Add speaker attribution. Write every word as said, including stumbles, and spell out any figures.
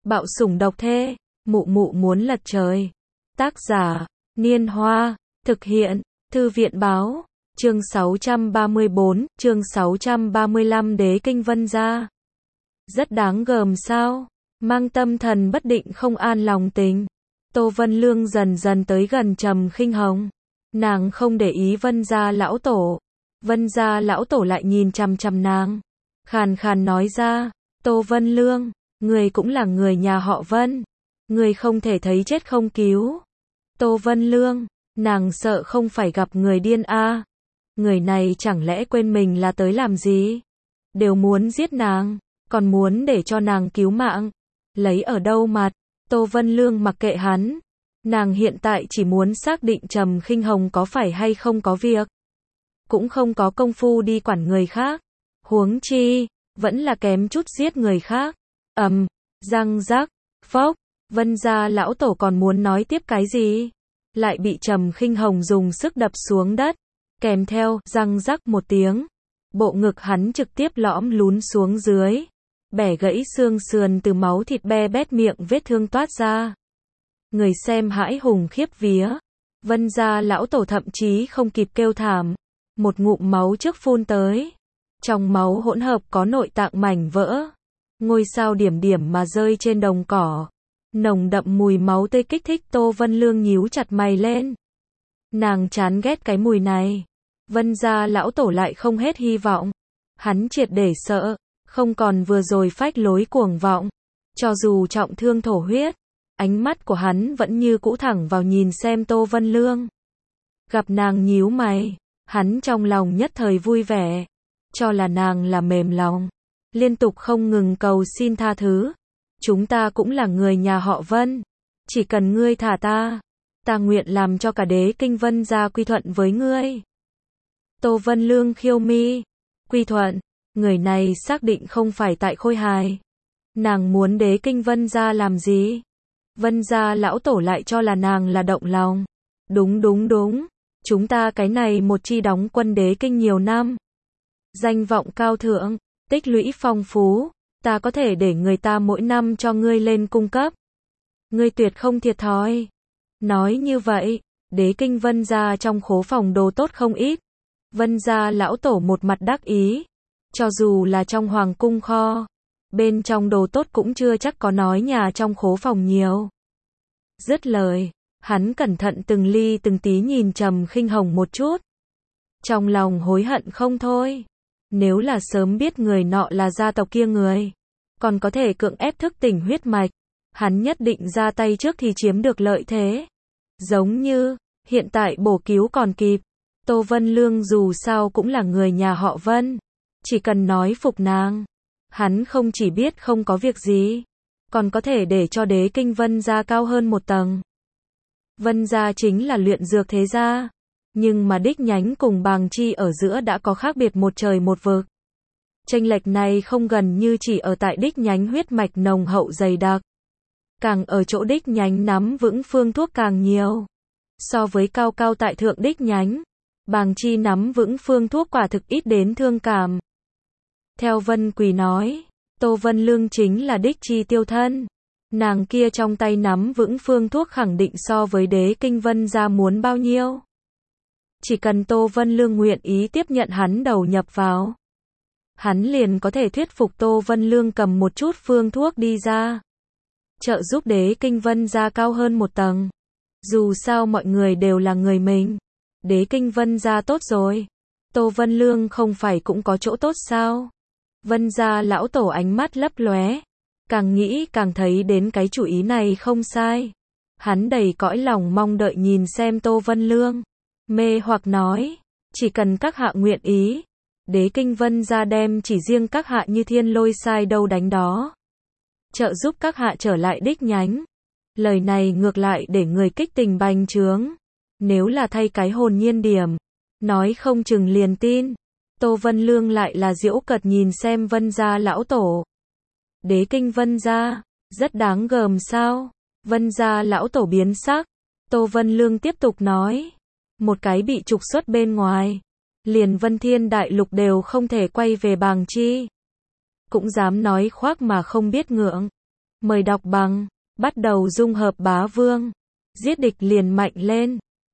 Speaker 1: Bạo sủng độc thê, mụ mụ muốn lật trời. Tác giả, Niên Hoa, thực hiện, Thư viện báo, chương sáu trăm ba mươi bốn, chương sáu trăm ba mươi lăm Đế kinh Vân gia. Rất đáng gờm sao, mang tâm thần bất định không an lòng tình. Tô Vân Lương dần dần tới gần Trầm Khinh Hồng. Nàng không để ý Vân gia lão tổ. Vân gia lão tổ lại nhìn chằm chằm nàng. Khàn khàn nói ra, Tô Vân Lương, người cũng là người nhà họ Vân. Người không thể thấy chết không cứu. Tô Vân Lương, nàng sợ không phải gặp người điên a. À. Người này chẳng lẽ quên mình là tới làm gì? Đều muốn giết nàng, còn muốn để cho nàng cứu mạng. Lấy ở đâu mặt? Tô Vân Lương mặc kệ hắn. Nàng hiện tại chỉ muốn xác định Trầm Khinh Hồng có phải hay không có việc. Cũng không có công phu đi quản người khác. Huống chi, vẫn là kém chút giết người khác. Ầm, răng rắc, phốc, Vân gia lão tổ còn muốn nói tiếp cái gì? Lại bị Trầm Khinh Hồng dùng sức đập xuống đất. Kèm theo, răng rắc một tiếng. Bộ ngực hắn trực tiếp lõm lún xuống dưới. Bẻ gãy xương sườn từ máu thịt be bét miệng vết thương toát ra. Người xem hãi hùng khiếp vía. Vân gia lão tổ thậm chí không kịp kêu thảm. Một ngụm máu trước phun tới. Trong máu hỗn hợp có nội tạng mảnh vỡ. Ngôi sao điểm điểm mà rơi trên đồng cỏ. Nồng đậm mùi máu tươi kích thích Tô Vân Lương nhíu chặt mày lên. Nàng chán ghét cái mùi này. Vân gia lão tổ lại không hết hy vọng. Hắn triệt để sợ, không còn vừa rồi phách lối cuồng vọng. Cho dù trọng thương thổ huyết, ánh mắt của hắn vẫn như cũ thẳng vào nhìn xem Tô Vân Lương. Gặp nàng nhíu mày, hắn trong lòng nhất thời vui vẻ. Cho là nàng là mềm lòng. Liên tục không ngừng cầu xin tha thứ. Chúng ta cũng là người nhà họ Vân. Chỉ cần ngươi thả ta, ta nguyện làm cho cả Đế kinh Vân gia quy thuận với ngươi. Tô Vân Lương khiêu mi. Quy thuận, người này xác định không phải tại Khôi Hài. Nàng muốn Đế kinh Vân gia làm gì? Vân gia lão tổ lại cho là nàng là động lòng. Đúng đúng đúng, chúng ta cái này một chi đóng quân Đế kinh nhiều năm. Danh vọng cao thượng, tích lũy phong phú. Ta có thể để người ta mỗi năm cho ngươi lên cung cấp. Ngươi tuyệt không thiệt thòi. Nói như vậy, Đế kinh Vân gia trong khố phòng đồ tốt không ít. Vân gia lão tổ một mặt đắc ý. Cho dù là trong hoàng cung kho, bên trong đồ tốt cũng chưa chắc có nói nhà trong khố phòng nhiều. Dứt lời, hắn cẩn thận từng ly từng tí nhìn Trầm Khinh Hồng một chút. Trong lòng hối hận không thôi. Nếu là sớm biết người nọ là gia tộc kia người, còn có thể cưỡng ép thức tỉnh huyết mạch, hắn nhất định ra tay trước thì chiếm được lợi thế. Giống như, hiện tại bổ cứu còn kịp. Tô Vân Lương dù sao cũng là người nhà họ Vân. Chỉ cần nói phục nàng, hắn không chỉ biết không có việc gì, còn có thể để cho Đế kinh Vân gia cao hơn một tầng. Vân gia chính là luyện dược thế gia. Nhưng mà đích nhánh cùng Bàng Chi ở giữa đã có khác biệt một trời một vực. Chênh lệch này không gần như chỉ ở tại đích nhánh huyết mạch nồng hậu dày đặc. Càng ở chỗ đích nhánh nắm vững phương thuốc càng nhiều. So với cao cao tại thượng đích nhánh, Bàng Chi nắm vững phương thuốc quả thực ít đến thương cảm. Theo Vân Quỳ nói, Tô Vân Lương chính là đích chi tiêu thân. Nàng kia trong tay nắm vững phương thuốc khẳng định so với Đế kinh Vân gia muốn bao nhiêu. Chỉ cần Tô Vân Lương nguyện ý tiếp nhận hắn đầu nhập vào, hắn liền có thể thuyết phục Tô Vân Lương cầm một chút phương thuốc đi ra. Trợ giúp Đế kinh Vân gia cao hơn một tầng. Dù sao mọi người đều là người mình. Đế kinh Vân gia tốt rồi. Tô Vân Lương không phải cũng có chỗ tốt sao? Vân gia lão tổ ánh mắt lấp lóe. Càng nghĩ càng thấy đến cái chủ ý này không sai. Hắn đầy cõi lòng mong đợi nhìn xem Tô Vân Lương. Mê hoặc nói, chỉ cần các hạ nguyện ý, Đế kinh Vân gia đem chỉ riêng các hạ như thiên lôi sai đâu đánh đó. Trợ giúp các hạ trở lại đích nhánh. Lời này ngược lại để người kích tình bành trướng. Nếu là thay cái hồn nhiên điểm, nói không chừng liền tin. Tô Vân Lương lại là giễu cợt nhìn xem Vân gia lão tổ. Đế kinh Vân gia, rất đáng gờm sao? Vân gia lão tổ biến sắc. Tô Vân Lương tiếp tục nói. Một cái bị trục xuất bên ngoài, liền Vân Thiên Đại Lục đều không thể quay về Bàng Chi. Cũng dám nói khoác mà không biết ngượng. Mời đọc bằng. Bắt đầu dung hợp bá vương. Giết địch liền mạnh lên.